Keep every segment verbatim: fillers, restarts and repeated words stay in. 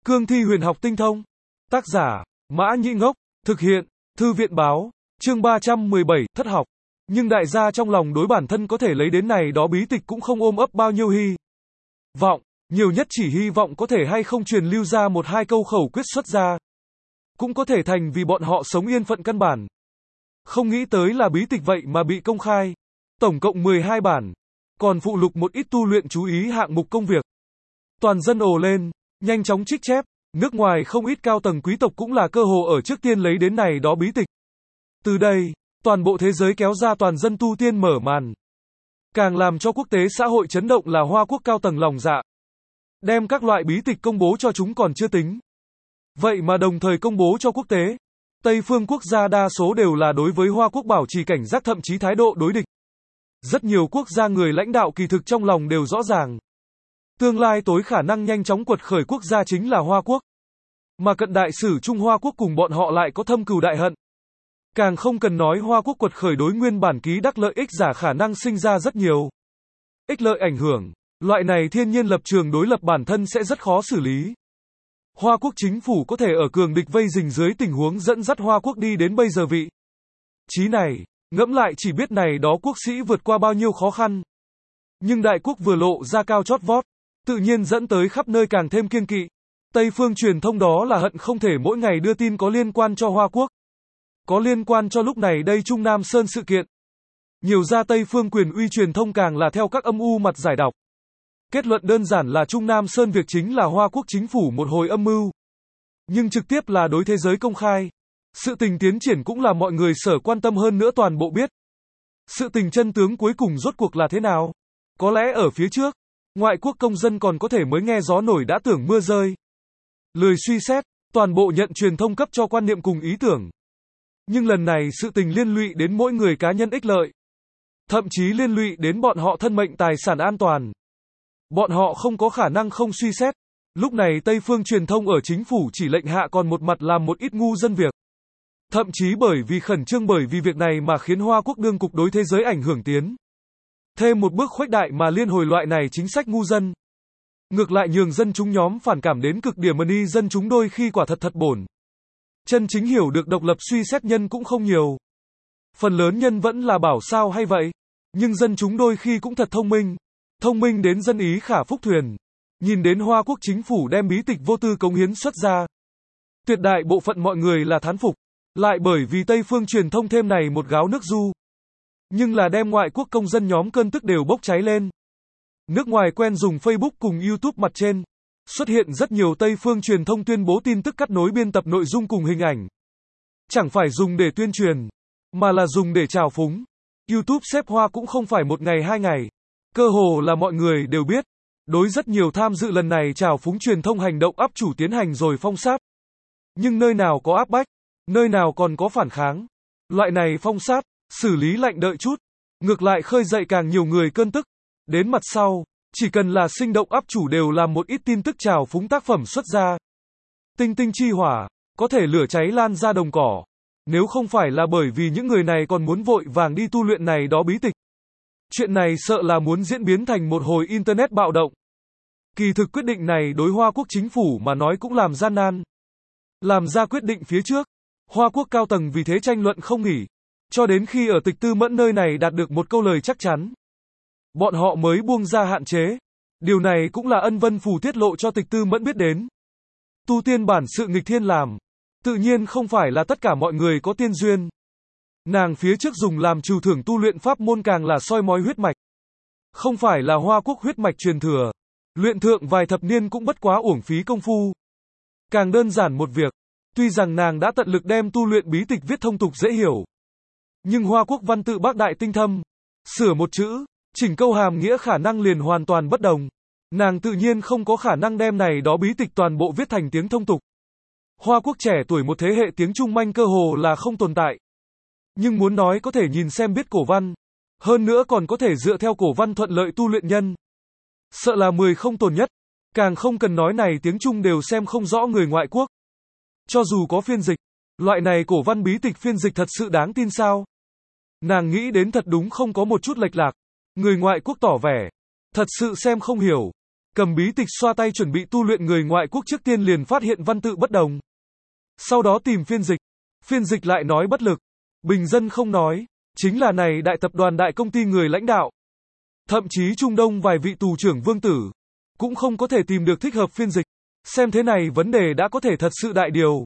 Cương thi huyền học tinh thông. Tác giả, Mã Nhĩ Ngốc. Thực hiện, Thư viện Báo. Chương ba trăm mười bảy, thất học. Nhưng đại gia trong lòng đối bản thân có thể lấy đến này đó bí tịch cũng không ôm ấp bao nhiêu hy vọng, nhiều nhất chỉ hy vọng có thể hay không truyền lưu ra một hai câu khẩu quyết xuất ra. Cũng có thể thành vì bọn họ sống yên phận căn bản. Không nghĩ tới là bí tịch vậy mà bị công khai. Tổng cộng mười hai bản. Còn phụ lục một ít tu luyện chú ý hạng mục công việc. Toàn dân ồ lên, nhanh chóng trích chép. Nước ngoài không ít cao tầng quý tộc cũng là cơ hồ ở trước tiên lấy đến này đó bí tịch. Từ đây, toàn bộ thế giới kéo ra toàn dân tu tiên mở màn. Càng làm cho quốc tế xã hội chấn động là Hoa Quốc cao tầng lòng dạ. Đem các loại bí tịch công bố cho chúng còn chưa tính. Vậy mà đồng thời công bố cho quốc tế. Tây phương quốc gia đa số đều là đối với Hoa Quốc bảo trì cảnh giác, thậm chí thái độ đối địch. Rất nhiều quốc gia người lãnh đạo kỳ thực trong lòng đều rõ ràng. Tương lai tối khả năng nhanh chóng quật khởi quốc gia chính là Hoa Quốc. Mà cận đại sử Trung Hoa Quốc cùng bọn họ lại có thâm cừu đại hận. Càng không cần nói Hoa Quốc quật khởi đối nguyên bản ký đắc lợi ích giả khả năng sinh ra rất nhiều ích lợi ảnh hưởng. Loại này thiên nhiên lập trường đối lập bản thân sẽ rất khó xử lý. Hoa Quốc chính phủ có thể ở cường địch vây rình dưới tình huống dẫn dắt Hoa Quốc đi đến bây giờ vị trí này, ngẫm lại chỉ biết này đó quốc sĩ vượt qua bao nhiêu khó khăn. Nhưng đại quốc vừa lộ ra cao chót vót, tự nhiên dẫn tới khắp nơi càng thêm kiêng kỵ. Tây phương truyền thông đó là hận không thể mỗi ngày đưa tin có liên quan cho Hoa Quốc. Có liên quan cho lúc này đây Trung Nam Sơn sự kiện. Nhiều ra Tây phương quyền uy truyền thông càng là theo các âm u mặt giải đọc. Kết luận đơn giản là Trung Nam Sơn việc chính là Hoa Quốc chính phủ một hồi âm mưu. Nhưng trực tiếp là đối thế giới công khai. Sự tình tiến triển cũng là mọi người sở quan tâm hơn nữa toàn bộ biết. Sự tình chân tướng cuối cùng rốt cuộc là thế nào? Có lẽ ở phía trước, ngoại quốc công dân còn có thể mới nghe gió nổi đã tưởng mưa rơi. Lười suy xét, toàn bộ nhận truyền thông cấp cho quan niệm cùng ý tưởng. Nhưng lần này sự tình liên lụy đến mỗi người cá nhân ích lợi. Thậm chí liên lụy đến bọn họ thân mệnh tài sản an toàn. Bọn họ không có khả năng không suy xét. Lúc này Tây phương truyền thông ở chính phủ chỉ lệnh hạ còn một mặt làm một ít ngu dân việc. Thậm chí bởi vì khẩn trương bởi vì việc này mà khiến Hoa Quốc đương cục đối thế giới ảnh hưởng tiến. Thêm một bước khuếch đại mà liên hồi loại này chính sách ngu dân. Ngược lại nhường dân chúng nhóm phản cảm đến cực điểm, ni dân chúng đôi khi quả thật thật bổn. Chân chính hiểu được độc lập suy xét nhân cũng không nhiều. Phần lớn nhân vẫn là bảo sao hay vậy. Nhưng dân chúng đôi khi cũng thật thông minh. Thông minh đến dân ý khả phúc thuyền. Nhìn đến Hoa Quốc chính phủ đem bí tịch vô tư cống hiến xuất ra. Tuyệt đại bộ phận mọi người là thán phục. Lại bởi vì Tây phương truyền thông thêm này một gáo nước du. Nhưng là đem ngoại quốc công dân nhóm cơn tức đều bốc cháy lên. Nước ngoài quen dùng Facebook cùng YouTube mặt trên. Xuất hiện rất nhiều Tây phương truyền thông tuyên bố tin tức cắt nối biên tập nội dung cùng hình ảnh. Chẳng phải dùng để tuyên truyền, mà là dùng để trào phúng. YouTube xếp hoa cũng không phải một ngày hai ngày. Cơ hồ là mọi người đều biết. Đối rất nhiều tham dự lần này trào phúng truyền thông hành động áp chủ tiến hành rồi phong sát. Nhưng nơi nào có áp bách, nơi nào còn có phản kháng. Loại này phong sát, xử lý lạnh đợi chút. Ngược lại khơi dậy càng nhiều người cơn tức. Đến mặt sau, chỉ cần là sinh động áp chủ đều làm một ít tin tức trào phúng tác phẩm xuất ra. Tinh tinh chi hỏa, có thể lửa cháy lan ra đồng cỏ. Nếu không phải là bởi vì những người này còn muốn vội vàng đi tu luyện này đó bí tịch. Chuyện này sợ là muốn diễn biến thành một hồi Internet bạo động. Kỳ thực quyết định này đối Hoa Quốc chính phủ mà nói cũng làm gian nan. Làm ra quyết định phía trước, Hoa Quốc cao tầng vì thế tranh luận không nghỉ. Cho đến khi ở Tịch Tư Mẫn nơi này đạt được một câu lời chắc chắn. Bọn họ mới buông ra hạn chế. Điều này cũng là Ân Vân Phù tiết lộ cho Tịch Tư Mẫn biết đến. Tu tiên bản sự nghịch thiên làm. Tự nhiên không phải là tất cả mọi người có tiên duyên. Nàng phía trước dùng làm trừ thưởng tu luyện pháp môn càng là soi mói huyết mạch. Không phải là Hoa Quốc huyết mạch truyền thừa. Luyện thượng vài thập niên cũng bất quá uổng phí công phu. Càng đơn giản một việc. Tuy rằng nàng đã tận lực đem tu luyện bí tịch viết thông tục dễ hiểu. Nhưng Hoa Quốc văn tự bác đại tinh thâm. Sửa một chữ, chỉnh câu hàm nghĩa khả năng liền hoàn toàn bất đồng. Nàng tự nhiên không có khả năng đem này đó bí tịch toàn bộ viết thành tiếng thông tục. Hoa Quốc trẻ tuổi một thế hệ tiếng Trung manh cơ hồ là không tồn tại. Nhưng muốn nói có thể nhìn xem biết cổ văn. Hơn nữa còn có thể dựa theo cổ văn thuận lợi tu luyện nhân. Sợ là mười không tồn nhất. Càng không cần nói này tiếng Trung đều xem không rõ người ngoại quốc. Cho dù có phiên dịch, loại này cổ văn bí tịch phiên dịch thật sự đáng tin sao? Nàng nghĩ đến thật đúng không có một chút lệch lạc. Người ngoại quốc tỏ vẻ, thật sự xem không hiểu. cầm bí tịch xoa tay chuẩn bị tu luyện, người ngoại quốc trước tiên liền phát hiện văn tự bất đồng. Sau đó tìm phiên dịch. Phiên dịch lại nói bất lực. Bình dân không nói. Chính là này đại tập đoàn đại công ty người lãnh đạo. Thậm chí Trung Đông vài vị tù trưởng vương tử. Cũng không có thể tìm được thích hợp phiên dịch. Xem thế này vấn đề đã có thể thật sự đại điều.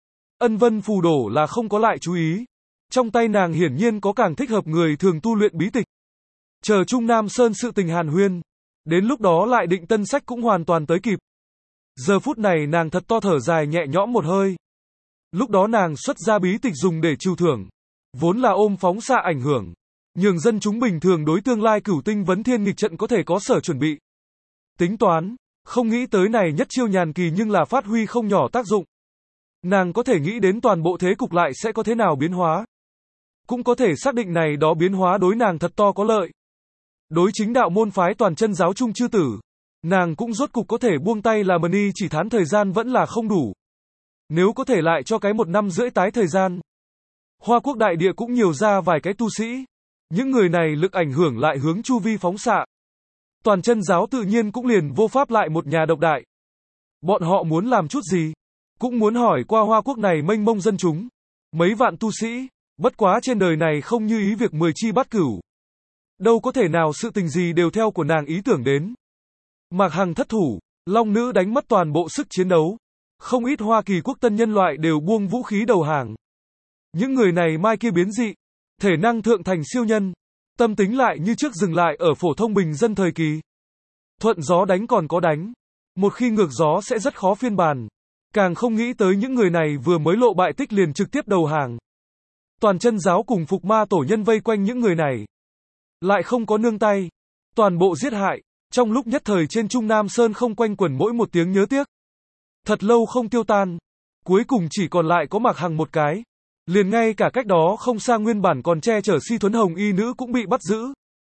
Ân Vân Phù đổ là không có lại chú ý. Trong tay nàng hiển nhiên có càng thích hợp người thường tu luyện bí tịch. Chờ Trung Nam Sơn sự tình hàn huyên. Đến lúc đó lại định tân sách cũng hoàn toàn tới kịp. Giờ phút này nàng thật to thở dài nhẹ nhõm một hơi. Lúc đó nàng xuất ra bí tịch dùng để trừu thưởng. Vốn là ôm phóng xạ ảnh hưởng. Nhường dân chúng bình thường đối tương lai cửu tinh vấn thiên nghịch trận có thể có sở chuẩn bị. Tính toán. Không nghĩ tới này nhất chiêu nhàn kỳ nhưng là phát huy không nhỏ tác dụng. Nàng có thể nghĩ đến toàn bộ thế cục lại sẽ có thế nào biến hóa. Cũng có thể xác định này đó biến hóa đối nàng thật to có lợi. Đối chính đạo môn phái toàn chân giáo trung chư tử. Nàng cũng rốt cục có thể buông tay là mani, chỉ thán thời gian vẫn là không đủ. Nếu có thể lại cho cái một năm rưỡi tái thời gian. Hoa quốc đại địa cũng nhiều ra vài cái tu sĩ. Những người này lực ảnh hưởng lại hướng chu vi phóng xạ. Toàn chân giáo tự nhiên cũng liền vô pháp lại một nhà độc đại. Bọn họ muốn làm chút gì? Cũng muốn hỏi qua Hoa quốc này mênh mông dân chúng. Mấy vạn tu sĩ. Bất quá trên đời này không như ý việc mười chi bát cửu. Đâu có thể nào sự tình gì đều theo của nàng ý tưởng đến. Mạc Hằng thất thủ. Long nữ đánh mất toàn bộ sức chiến đấu. Không ít Hoa Kỳ quốc tân nhân loại đều buông vũ khí đầu hàng. Những người này mai kia biến dị. Thể năng thượng thành siêu nhân. Tâm tính lại như trước dừng lại ở phổ thông bình dân thời kỳ. Thuận gió đánh còn có đánh. Một khi ngược gió sẽ rất khó phiên bản. Càng không nghĩ tới những người này vừa mới lộ bại tích liền trực tiếp đầu hàng. Toàn chân giáo cùng phục ma tổ nhân vây quanh những người này. Lại không có nương tay. Toàn bộ giết hại. Trong lúc nhất thời trên Trung Nam Sơn không quanh quẩn mỗi một tiếng nhớ tiếc. Thật lâu không tiêu tan. Cuối cùng chỉ còn lại có Mạc Hằng một cái. Liền ngay cả cách đó không xa nguyên bản còn che chở si thuấn hồng y nữ cũng bị bắt giữ.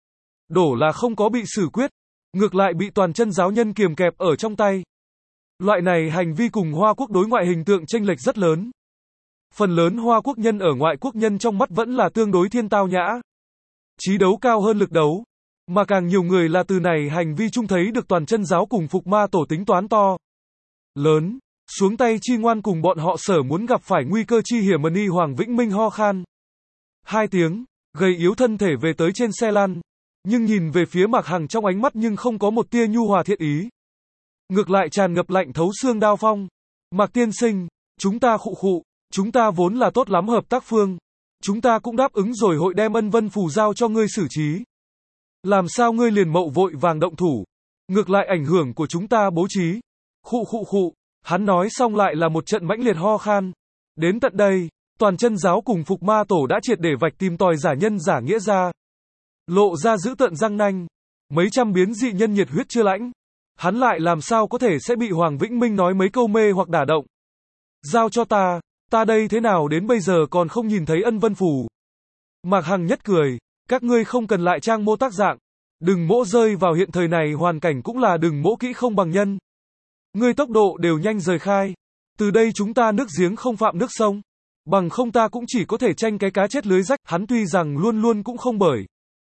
Đổ là không có bị xử quyết. Ngược lại bị toàn chân giáo nhân kiềm kẹp ở trong tay. Loại này hành vi cùng Hoa quốc đối ngoại hình tượng chênh lệch rất lớn. Phần lớn Hoa quốc nhân ở ngoại quốc nhân trong mắt vẫn là tương đối thiên tao nhã. Chí đấu cao hơn lực đấu. Mà càng nhiều người là từ này hành vi chung thấy được toàn chân giáo cùng phục ma tổ tính toán to. Lớn. Xuống tay chi ngoan cùng bọn họ sở muốn gặp phải nguy cơ chi hiểm. Mani Hoàng Vĩnh Minh ho khan. Hai tiếng. Gầy yếu thân thể về tới trên xe lăn. Nhưng nhìn về phía Mạc Hằng trong ánh mắt nhưng không có một tia nhu hòa thiện ý. Ngược lại tràn ngập lạnh thấu xương đao phong. Mạc tiên sinh. Chúng ta khụ khụ. Chúng ta vốn là tốt lắm hợp tác phương. Chúng ta cũng đáp ứng rồi hội đem Ân Vân Phù giao cho ngươi xử trí. Làm sao ngươi liền mậu vội vàng động thủ. Ngược lại ảnh hưởng của chúng ta bố trí. Khụ khụ khụ. Hắn nói xong lại là một trận mãnh liệt ho khan. Đến tận đây, toàn chân giáo cùng phục ma tổ đã triệt để vạch tìm tòi giả nhân giả nghĩa ra. Lộ ra giữ tợn răng nanh. Mấy trăm biến dị nhân nhiệt huyết chưa lãnh. Hắn lại làm sao có thể sẽ bị Hoàng Vĩnh Minh nói mấy câu mê hoặc đả động. Giao cho ta, ta đây thế nào đến bây giờ còn không nhìn thấy Ân Vân Phù. Mạc Hằng nhất cười, các ngươi không cần lại trang mô tác dạng. Đừng mỗ rơi vào hiện thời này hoàn cảnh cũng là đừng mỗ kỹ không bằng nhân. Ngươi tốc độ đều nhanh rời khai. Từ đây chúng ta nước giếng không phạm nước sông. Bằng không ta cũng chỉ có thể tranh cái cá chết lưới rách. Hắn tuy rằng luôn luôn cũng không bởi.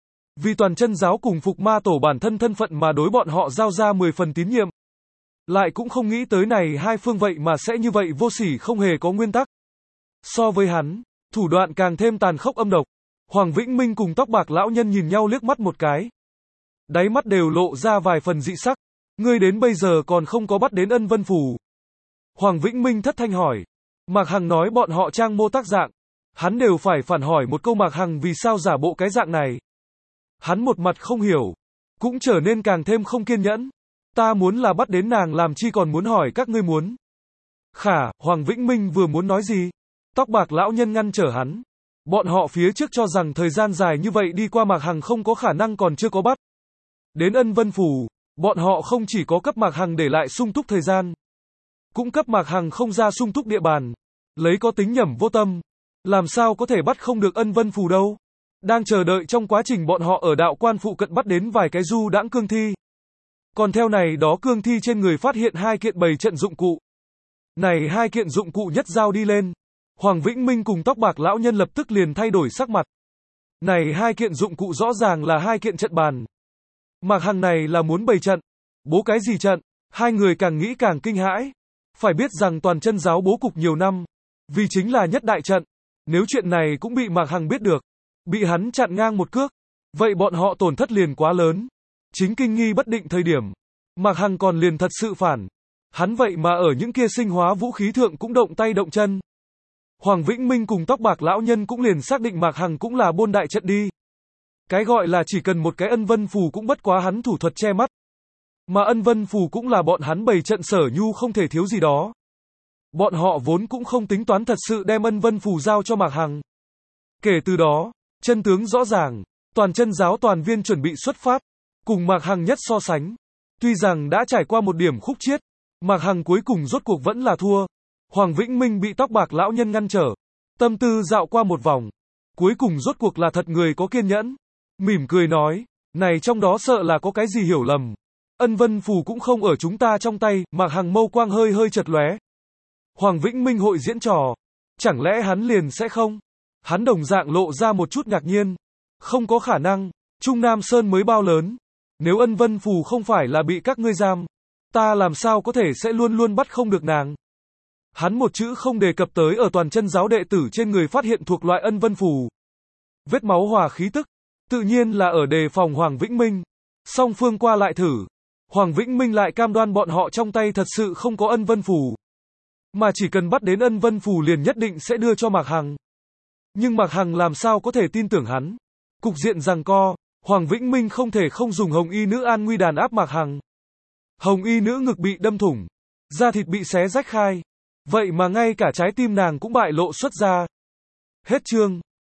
Vì toàn chân giáo cùng phục ma tổ bản thân thân phận mà đối bọn họ giao ra mười phần tín nhiệm. Lại cũng không nghĩ tới này hai phương vậy mà sẽ như vậy vô sỉ không hề có nguyên tắc. So với hắn, thủ đoạn càng thêm tàn khốc âm độc. Hoàng Vĩnh Minh cùng tóc bạc lão nhân nhìn nhau liếc mắt một cái. Đáy mắt đều lộ ra vài phần dị sắc. Ngươi đến bây giờ còn không có bắt đến Ân Vân Phù. Hoàng Vĩnh Minh thất thanh hỏi. Mạc Hằng nói bọn họ trang mô tác dạng. Hắn đều phải phản hỏi một câu Mạc Hằng vì sao giả bộ cái dạng này. Hắn một mặt không hiểu. Cũng trở nên càng thêm không kiên nhẫn. Ta muốn là bắt đến nàng làm chi còn muốn hỏi các ngươi muốn. Khả, Hoàng Vĩnh Minh vừa muốn nói gì? Tóc bạc lão nhân ngăn trở hắn. Bọn họ phía trước cho rằng thời gian dài như vậy đi qua Mạc Hằng không có khả năng còn chưa có bắt. Đến Ân Vân Phù, bọn họ không chỉ có cấp Mạc Hằng để lại sung túc thời gian. Cũng cấp Mạc Hằng không ra sung túc địa bàn. Lấy có tính nhẩm vô tâm. Làm sao có thể bắt không được Ân Vân Phù đâu. Đang chờ đợi trong quá trình bọn họ ở đạo quan phụ cận bắt đến vài cái du đãng cương thi. Còn theo này đó cương thi trên người phát hiện hai kiện bày trận dụng cụ. Này hai kiện dụng cụ nhất giao đi lên. Hoàng Vĩnh Minh cùng tóc bạc lão nhân lập tức liền thay đổi sắc mặt. Này hai kiện dụng cụ rõ ràng là hai kiện trận bàn. Mạc Hằng này là muốn bày trận. Bố cái gì trận? Hai người càng nghĩ càng kinh hãi. Phải biết rằng toàn chân giáo bố cục nhiều năm, vì chính là nhất đại trận. Nếu chuyện này cũng bị Mạc Hằng biết được, bị hắn chặn ngang một cước, vậy bọn họ tổn thất liền quá lớn. Chính kinh nghi bất định thời điểm, Mạc Hằng còn liền thật sự phản. Hắn vậy mà ở những kia sinh hóa vũ khí thượng cũng động tay động chân. Hoàng Vĩnh Minh cùng tóc bạc lão nhân cũng liền xác định Mạc Hằng cũng là bôn đại trận đi. Cái gọi là chỉ cần một cái ân vân phù cũng bất quá hắn thủ thuật che mắt. Mà ân vân phù cũng là bọn hắn bày trận Sở Nhu không thể thiếu gì đó. Bọn họ vốn cũng không tính toán thật sự đem ân vân phù giao cho Mạc Hằng. Kể từ đó, chân tướng rõ ràng, toàn chân giáo toàn viên chuẩn bị xuất phát, cùng Mạc Hằng nhất so sánh. Tuy rằng đã trải qua một điểm khúc chiết, Mạc Hằng cuối cùng rốt cuộc vẫn là thua. Hoàng Vĩnh Minh bị tóc bạc lão nhân ngăn trở, tâm tư dạo qua một vòng, cuối cùng rốt cuộc là thật người có kiên nhẫn, mỉm cười nói, này trong đó sợ là có cái gì hiểu lầm. Ân vân phù cũng không ở chúng ta trong tay. Mạc Hằng mâu quang hơi hơi chật lóe. Hoàng Vĩnh Minh hội diễn trò, chẳng lẽ hắn liền sẽ không? Hắn đồng dạng lộ ra một chút ngạc nhiên. Không có khả năng, Trung Nam Sơn mới bao lớn, nếu ân vân phù không phải là bị các ngươi giam, ta làm sao có thể sẽ luôn luôn bắt không được nàng. Hắn một chữ không đề cập tới ở toàn chân giáo đệ tử trên người phát hiện thuộc loại ân vân phù. Vết máu hòa khí tức, tự nhiên là ở đề phòng Hoàng Vĩnh Minh. Song phương qua lại thử, Hoàng Vĩnh Minh lại cam đoan bọn họ trong tay thật sự không có ân vân phù. Mà chỉ cần bắt đến ân vân phù liền nhất định sẽ đưa cho Mạc Hằng. Nhưng Mạc Hằng làm sao có thể tin tưởng hắn. Cục diện giằng co, Hoàng Vĩnh Minh không thể không dùng hồng y nữ an nguy đàn áp Mạc Hằng. Hồng y nữ ngực bị đâm thủng, da thịt bị xé rách khai. Vậy mà ngay cả trái tim nàng cũng bại lộ xuất ra. Hết chương.